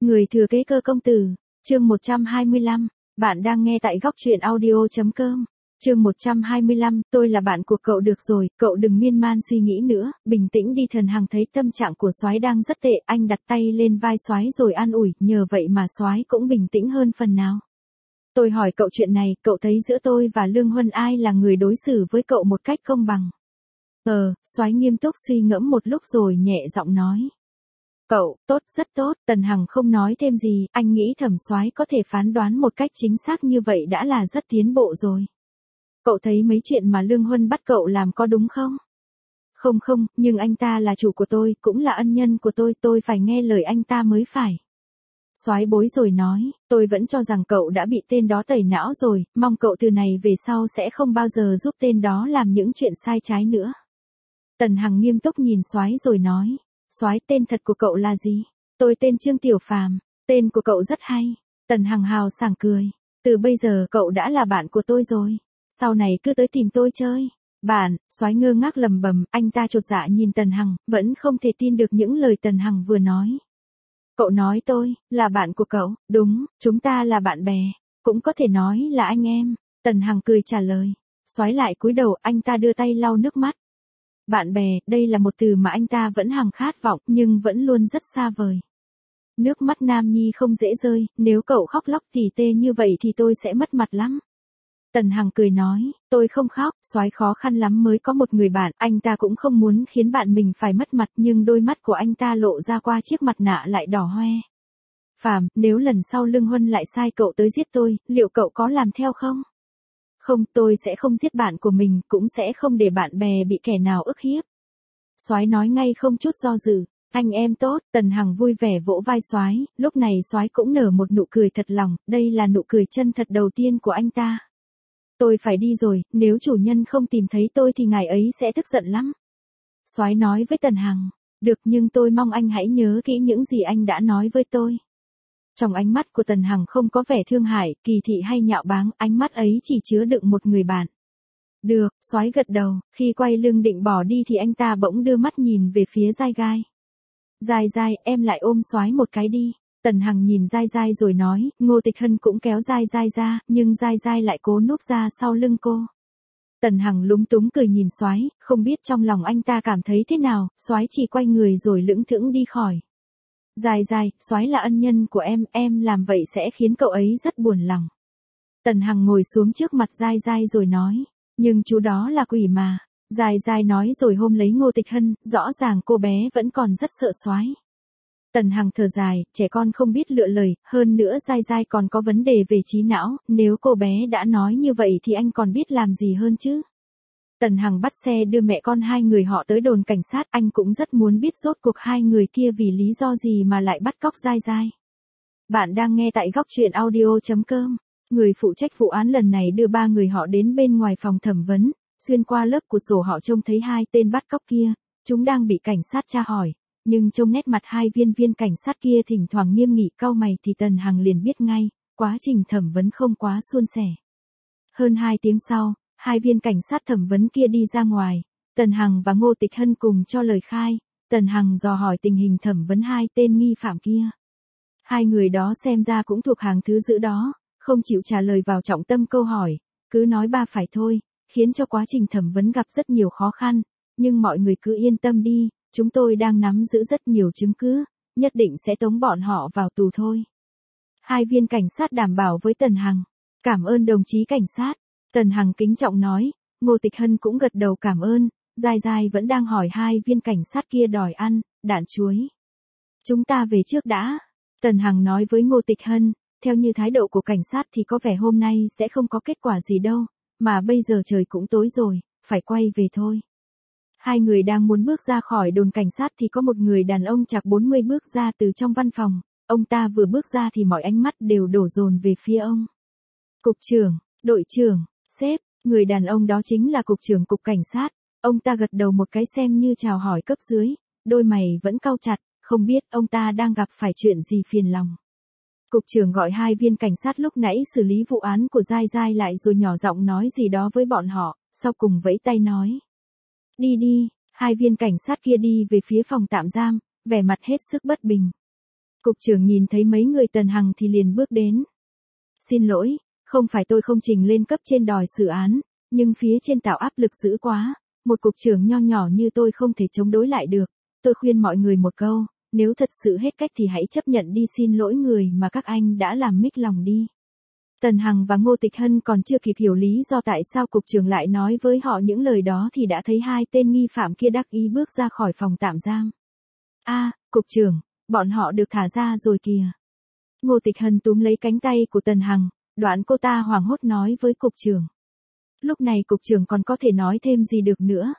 Người thừa kế cơ công tử, chương 125, bạn đang nghe tại góc truyện audio.com. Chương 125, tôi là bạn của cậu được rồi, cậu đừng miên man suy nghĩ nữa, bình tĩnh đi. Thần Hằng thấy tâm trạng của soái đang rất tệ, anh đặt tay lên vai soái rồi an ủi, nhờ vậy mà soái cũng bình tĩnh hơn phần nào. Tôi hỏi cậu chuyện này, cậu thấy giữa tôi và Lương Huân ai là người đối xử với cậu một cách công bằng? Soái nghiêm túc suy ngẫm một lúc rồi nhẹ giọng nói. Cậu, tốt, rất tốt. Tần Hằng không nói thêm gì, anh nghĩ Thẩm soái có thể phán đoán một cách chính xác như vậy đã là rất tiến bộ rồi. Cậu thấy mấy chuyện mà Lương Huân bắt cậu làm có đúng không? Không, nhưng anh ta là chủ của tôi, cũng là ân nhân của tôi phải nghe lời anh ta mới phải. Soái bối rồi nói, tôi vẫn cho rằng cậu đã bị tên đó tẩy não rồi, mong cậu từ này về sau sẽ không bao giờ giúp tên đó làm những chuyện sai trái nữa. Tần Hằng nghiêm túc nhìn soái rồi nói, soái, tên thật của cậu là gì? Tôi tên Trương Tiểu Phàm. Tên của cậu rất hay. Tần Hằng hào sảng cười, từ bây giờ cậu đã là bạn của tôi rồi, sau này cứ tới tìm tôi chơi. Bạn, soái ngơ ngác lầm bầm, anh ta chột dạ nhìn Tần Hằng, vẫn không thể tin được những lời Tần Hằng vừa nói. Cậu nói tôi là bạn của cậu? Đúng, chúng ta là bạn bè, cũng có thể nói là anh em. Tần Hằng cười trả lời. Soái lại cúi đầu, anh ta đưa tay lau nước mắt. Bạn bè, đây là một từ mà anh ta vẫn hằng khát vọng, nhưng vẫn luôn rất xa vời. Nước mắt nam nhi không dễ rơi, nếu cậu khóc lóc tỉ tê như vậy thì tôi sẽ mất mặt lắm. Tần Hằng cười nói, tôi không khóc, soái khó khăn lắm mới có một người bạn, anh ta cũng không muốn khiến bạn mình phải mất mặt, nhưng đôi mắt của anh ta lộ ra qua chiếc mặt nạ lại đỏ hoe. Phàm, nếu lần sau Lương Huân lại sai cậu tới giết tôi, liệu cậu có làm theo không? Không, tôi sẽ không giết bạn của mình, cũng sẽ không để bạn bè bị kẻ nào ức hiếp. Soái nói ngay không chút do dự. Anh em tốt. Tần Hằng vui vẻ vỗ vai soái, lúc này soái cũng nở một nụ cười thật lòng, đây là nụ cười chân thật đầu tiên của anh ta. Tôi phải đi rồi, nếu chủ nhân không tìm thấy tôi thì ngài ấy sẽ tức giận lắm. Soái nói với Tần Hằng, được, nhưng tôi mong anh hãy nhớ kỹ những gì anh đã nói với tôi. Trong ánh mắt của Tần Hằng không có vẻ thương hại, kỳ thị hay nhạo báng, ánh mắt ấy chỉ chứa đựng một người bạn. Được, soái gật đầu, khi quay lưng định bỏ đi thì anh ta bỗng đưa mắt nhìn về phía Giai Gai. Giai Giai, em lại ôm soái một cái đi. Tần Hằng nhìn Giai Giai rồi nói, Ngô Tịch Hân cũng kéo Giai Giai ra, nhưng Giai Giai lại cố núp ra sau lưng cô. Tần Hằng lúng túng cười nhìn soái, không biết trong lòng anh ta cảm thấy thế nào, soái chỉ quay người rồi lững thững đi khỏi. Giai Giai, soái là ân nhân của em làm vậy sẽ khiến cậu ấy rất buồn lòng. Tần Hằng ngồi xuống trước mặt Giai Giai rồi nói, nhưng chú đó là quỷ mà. Giai Giai nói rồi ôm lấy Ngô Tịch Hân, rõ ràng cô bé vẫn còn rất sợ soái. Tần Hằng thở dài, trẻ con không biết lựa lời, hơn nữa Giai Giai còn có vấn đề về trí não, nếu cô bé đã nói như vậy thì anh còn biết làm gì hơn chứ. Tần Hằng bắt xe đưa mẹ con hai người họ tới đồn cảnh sát, anh cũng rất muốn biết rốt cuộc hai người kia vì lý do gì mà lại bắt cóc Giai Giai. Bạn đang nghe tại góc truyện audio.com. Người phụ trách vụ án lần này đưa ba người họ đến bên ngoài phòng thẩm vấn, xuyên qua lớp của sổ họ trông thấy hai tên bắt cóc kia, chúng đang bị cảnh sát tra hỏi, nhưng trông nét mặt hai viên cảnh sát kia thỉnh thoảng nghiêm nghị cau mày thì Tần Hằng liền biết ngay, quá trình thẩm vấn không quá suôn sẻ. Hơn 2 tiếng sau, hai viên cảnh sát thẩm vấn kia đi ra ngoài, Tần Hằng và Ngô Tịch Hân cùng cho lời khai, Tần Hằng dò hỏi tình hình thẩm vấn hai tên nghi phạm kia. Hai người đó xem ra cũng thuộc hàng thứ dữ đó, không chịu trả lời vào trọng tâm câu hỏi, cứ nói ba phải thôi, khiến cho quá trình thẩm vấn gặp rất nhiều khó khăn, nhưng mọi người cứ yên tâm đi, chúng tôi đang nắm giữ rất nhiều chứng cứ, nhất định sẽ tống bọn họ vào tù thôi. Hai viên cảnh sát đảm bảo với Tần Hằng. Cảm ơn đồng chí cảnh sát. Tần Hằng kính trọng nói, Ngô Tịch Hân cũng gật đầu cảm ơn, Giai Giai vẫn đang hỏi hai viên cảnh sát kia đòi ăn, đạn chuối. Chúng ta về trước đã. Tần Hằng nói với Ngô Tịch Hân, theo như thái độ của cảnh sát thì có vẻ hôm nay sẽ không có kết quả gì đâu, mà bây giờ trời cũng tối rồi, phải quay về thôi. Hai người đang muốn bước ra khỏi đồn cảnh sát thì có một người đàn ông chạc 40 bước ra từ trong văn phòng, ông ta vừa bước ra thì mọi ánh mắt đều đổ dồn về phía ông. Cục trưởng, đội trưởng, sếp, người đàn ông đó chính là cục trưởng cục cảnh sát, ông ta gật đầu một cái xem như chào hỏi cấp dưới, đôi mày vẫn cau chặt, không biết ông ta đang gặp phải chuyện gì phiền lòng. Cục trưởng gọi hai viên cảnh sát lúc nãy xử lý vụ án của Giai Giai lại rồi nhỏ giọng nói gì đó với bọn họ, sau cùng vẫy tay nói. Đi đi, hai viên cảnh sát kia đi về phía phòng tạm giam, vẻ mặt hết sức bất bình. Cục trưởng nhìn thấy mấy người Tần Hằng thì liền bước đến. Xin lỗi, không phải tôi không trình lên cấp trên đòi xử án, nhưng phía trên tạo áp lực dữ quá, một cục trưởng nho nhỏ như tôi không thể chống đối lại được. Tôi khuyên mọi người một câu, nếu thật sự hết cách thì hãy chấp nhận đi xin lỗi người mà các anh đã làm mích lòng đi. Tần Hằng và Ngô Tịch Hân còn chưa kịp hiểu lý do tại sao cục trưởng lại nói với họ những lời đó thì đã thấy hai tên nghi phạm kia đắc ý bước ra khỏi phòng tạm giam. Cục trưởng, bọn họ được thả ra rồi kìa. Ngô Tịch Hân túm lấy cánh tay của Tần Hằng, đoạn cô ta hoảng hốt nói với cục trưởng. Lúc này cục trưởng còn có thể nói thêm gì được nữa.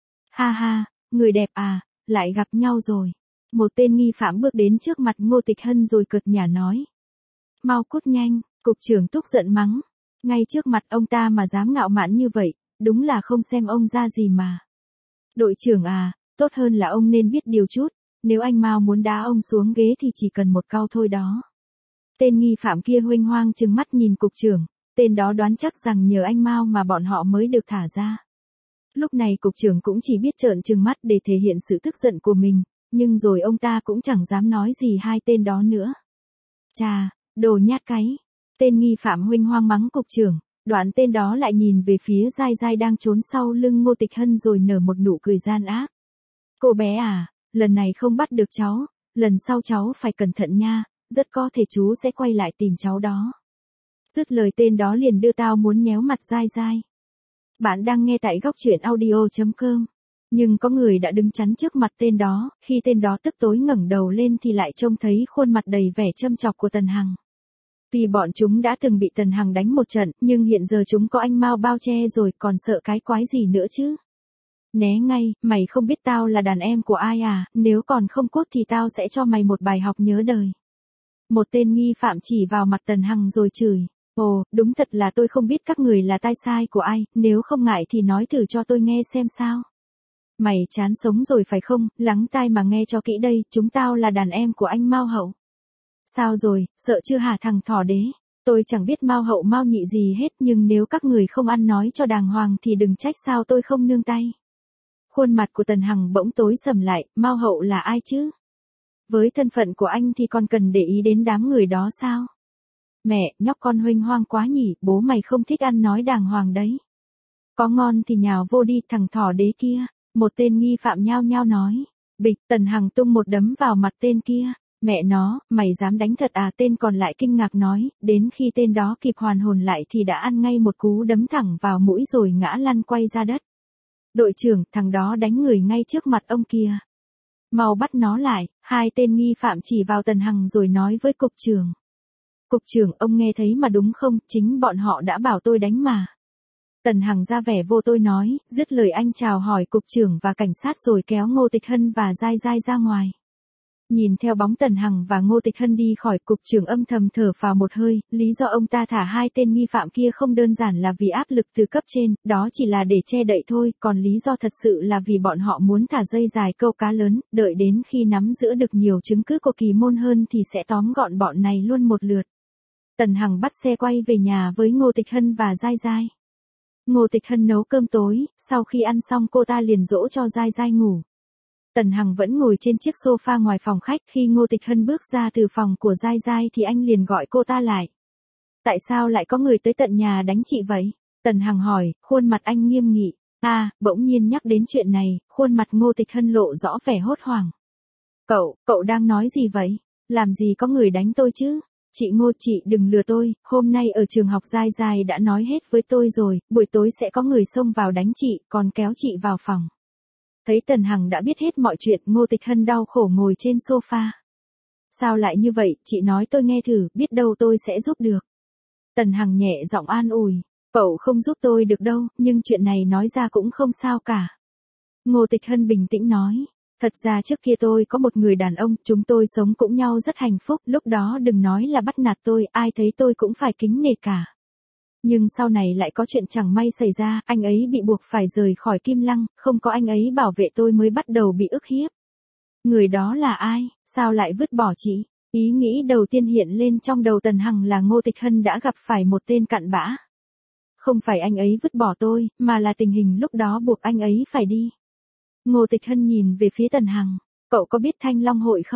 Ha ha, người đẹp à, lại gặp nhau rồi. Một tên nghi phạm bước đến trước mặt Ngô Tịch Hân rồi cợt nhả nói. Mau cút nhanh, cục trưởng tức giận mắng. Ngay trước mặt ông ta mà dám ngạo mạn như vậy, đúng là không xem ông ra gì mà. Đội trưởng à, tốt hơn là ông nên biết điều chút, nếu anh Mao muốn đá ông xuống ghế thì chỉ cần một câu thôi đó. Tên nghi phạm kia huênh hoang trừng mắt nhìn cục trưởng, tên đó đoán chắc rằng nhờ anh Mao mà bọn họ mới được thả ra. Lúc này cục trưởng cũng chỉ biết trợn trừng mắt để thể hiện sự tức giận của mình, nhưng rồi ông ta cũng chẳng dám nói gì hai tên đó nữa. Chà, đồ nhát cái. Tên nghi phạm huênh hoang mắng cục trưởng, đoạn tên đó lại nhìn về phía Giai Giai đang trốn sau lưng Ngô Tịch Hân rồi nở một nụ cười gian ác. Cô bé à, lần này không bắt được cháu, lần sau cháu phải cẩn thận nha, rất có thể chú sẽ quay lại tìm cháu đó. Dứt lời tên đó liền đưa tao muốn nhéo mặt Giai Giai. Bạn đang nghe tại góc truyện audio.com. Nhưng có người đã đứng chắn trước mặt tên đó, khi tên đó tức tối ngẩng đầu lên thì lại trông thấy khuôn mặt đầy vẻ châm chọc của Tần Hằng. Vì bọn chúng đã từng bị Tần Hằng đánh một trận, nhưng hiện giờ chúng có anh Mao bao che rồi, còn sợ cái quái gì nữa chứ. Né ngay, mày không biết tao là đàn em của ai à, nếu còn không cút thì tao sẽ cho mày một bài học nhớ đời. Một tên nghi phạm chỉ vào mặt Tần Hằng rồi chửi. Ồ, đúng thật là tôi không biết các người là tai sai của ai, nếu không ngại thì nói thử cho tôi nghe xem sao. Mày chán sống rồi phải không, lắng tai mà nghe cho kỹ đây, chúng tao là đàn em của anh Mao Hậu. Sao rồi, sợ chưa hả thằng thỏ đế? Tôi chẳng biết Mao Hậu Mao Nhị gì hết, nhưng nếu các người không ăn nói cho đàng hoàng thì đừng trách sao tôi không nương tay. Khuôn mặt của Tần Hằng bỗng tối sầm lại, Mao Hậu là ai chứ? Với thân phận của anh thì còn cần để ý đến đám người đó sao? Mẹ, nhóc con huênh hoang quá nhỉ, bố mày không thích ăn nói đàng hoàng đấy. Có ngon thì nhào vô đi, thằng thỏ đế kia. Một tên nghi phạm nhao nhao nói. Bịch, Tần Hằng tung một đấm vào mặt tên kia. Mẹ nó, mày dám đánh thật à? Tên còn lại kinh ngạc nói, đến khi tên đó kịp hoàn hồn lại thì đã ăn ngay một cú đấm thẳng vào mũi rồi ngã lăn quay ra đất. Đội trưởng, thằng đó đánh người ngay trước mặt ông kia. Mau bắt nó lại, hai tên nghi phạm chỉ vào Tần Hằng rồi nói với cục trưởng. Cục trưởng, ông nghe thấy mà đúng không, chính bọn họ đã bảo tôi đánh mà. Tần Hằng ra vẻ vô tôi nói, dứt lời anh chào hỏi cục trưởng và cảnh sát rồi kéo Ngô Tịch Hân và Giai Giai ra ngoài. Nhìn theo bóng Tần Hằng và Ngô Tịch Hân đi khỏi, cục trưởng âm thầm thở phào một hơi, lý do ông ta thả hai tên nghi phạm kia không đơn giản là vì áp lực từ cấp trên, đó chỉ là để che đậy thôi, còn lý do thật sự là vì bọn họ muốn thả dây dài câu cá lớn, đợi đến khi nắm giữ được nhiều chứng cứ của kỳ môn hơn thì sẽ tóm gọn bọn này luôn một lượt. Tần Hằng bắt xe quay về nhà với Ngô Tịch Hân và Giai Giai. Ngô Tịch Hân nấu cơm tối, sau khi ăn xong cô ta liền dỗ cho Giai Giai ngủ. Tần Hằng vẫn ngồi trên chiếc sofa ngoài phòng khách, khi Ngô Tịch Hân bước ra từ phòng của Giai Giai thì anh liền gọi cô ta lại. Tại sao lại có người tới tận nhà đánh chị vậy? Tần Hằng hỏi, khuôn mặt anh nghiêm nghị. Bỗng nhiên nhắc đến chuyện này, khuôn mặt Ngô Tịch Hân lộ rõ vẻ hốt hoảng. Cậu đang nói gì vậy? Làm gì có người đánh tôi chứ? Chị Ngô, chị đừng lừa tôi, hôm nay ở trường học Giai Giai đã nói hết với tôi rồi, buổi tối sẽ có người xông vào đánh chị, còn kéo chị vào phòng. Thấy Tần Hằng đã biết hết mọi chuyện, Ngô Tịch Hân đau khổ ngồi trên sofa. Sao lại như vậy, chị nói tôi nghe thử, biết đâu tôi sẽ giúp được. Tần Hằng nhẹ giọng an ủi, cậu không giúp tôi được đâu, nhưng chuyện này nói ra cũng không sao cả. Ngô Tịch Hân bình tĩnh nói. Thật ra trước kia tôi có một người đàn ông, chúng tôi sống cũng nhau rất hạnh phúc, lúc đó đừng nói là bắt nạt tôi, ai thấy tôi cũng phải kính nể cả. Nhưng sau này lại có chuyện chẳng may xảy ra, anh ấy bị buộc phải rời khỏi Kim Lăng, không có anh ấy bảo vệ tôi mới bắt đầu bị ức hiếp. Người đó là ai, sao lại vứt bỏ chị? Ý nghĩ đầu tiên hiện lên trong đầu Tần Hằng là Ngô Tịch Hân đã gặp phải một tên cặn bã. Không phải anh ấy vứt bỏ tôi, mà là tình hình lúc đó buộc anh ấy phải đi. Ngô Tịch Hân nhìn về phía Tần Hằng, cậu có biết Thanh Long Hội không?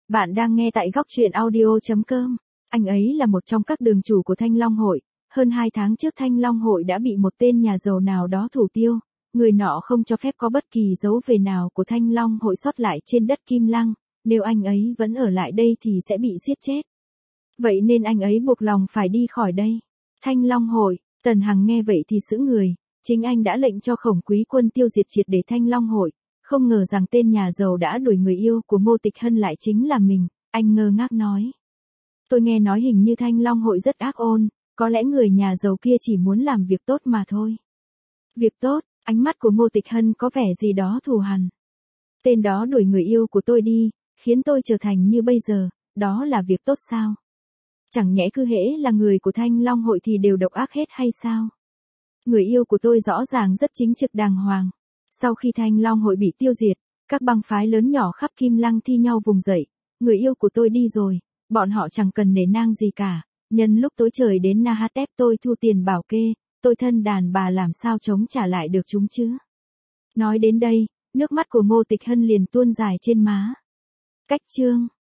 Bạn đang nghe tại góc truyện audio.com. Anh ấy là một trong các đường chủ của Thanh Long Hội. Hơn 2 tháng trước Thanh Long Hội đã bị một tên nhà giàu nào đó thủ tiêu. Người nọ không cho phép có bất kỳ dấu về nào của Thanh Long Hội sót lại trên đất Kim Lăng. Nếu anh ấy vẫn ở lại đây thì sẽ bị giết chết. Vậy nên anh ấy buộc lòng phải đi khỏi đây. Thanh Long Hội, Tần Hằng nghe vậy thì sững người. Chính anh đã lệnh cho Khổng Quý Quân tiêu diệt triệt để Thanh Long Hội. Không ngờ rằng tên nhà giàu đã đuổi người yêu của Ngô Tịch Hân lại chính là mình. Anh ngơ ngác nói. Tôi nghe nói hình như Thanh Long Hội rất ác ôn. Có lẽ người nhà giàu kia chỉ muốn làm việc tốt mà thôi. Việc tốt, ánh mắt của Ngô Tịch Hân có vẻ gì đó thù hằn. Tên đó đuổi người yêu của tôi đi, khiến tôi trở thành như bây giờ, đó là việc tốt sao? Chẳng nhẽ cứ hễ là người của Thanh Long Hội thì đều độc ác hết hay sao? Người yêu của tôi rõ ràng rất chính trực đàng hoàng. Sau khi Thanh Long Hội bị tiêu diệt, các bang phái lớn nhỏ khắp Kim Lăng thi nhau vùng dậy. Người yêu của tôi đi rồi, bọn họ chẳng cần nể nang gì cả. Nhân lúc tối trời đến Nahatep tôi thu tiền bảo kê, tôi thân đàn bà làm sao chống trả lại được chúng chứ? Nói đến đây, nước mắt của Ngô Tịch Hân liền tuôn dài trên má. Cách chương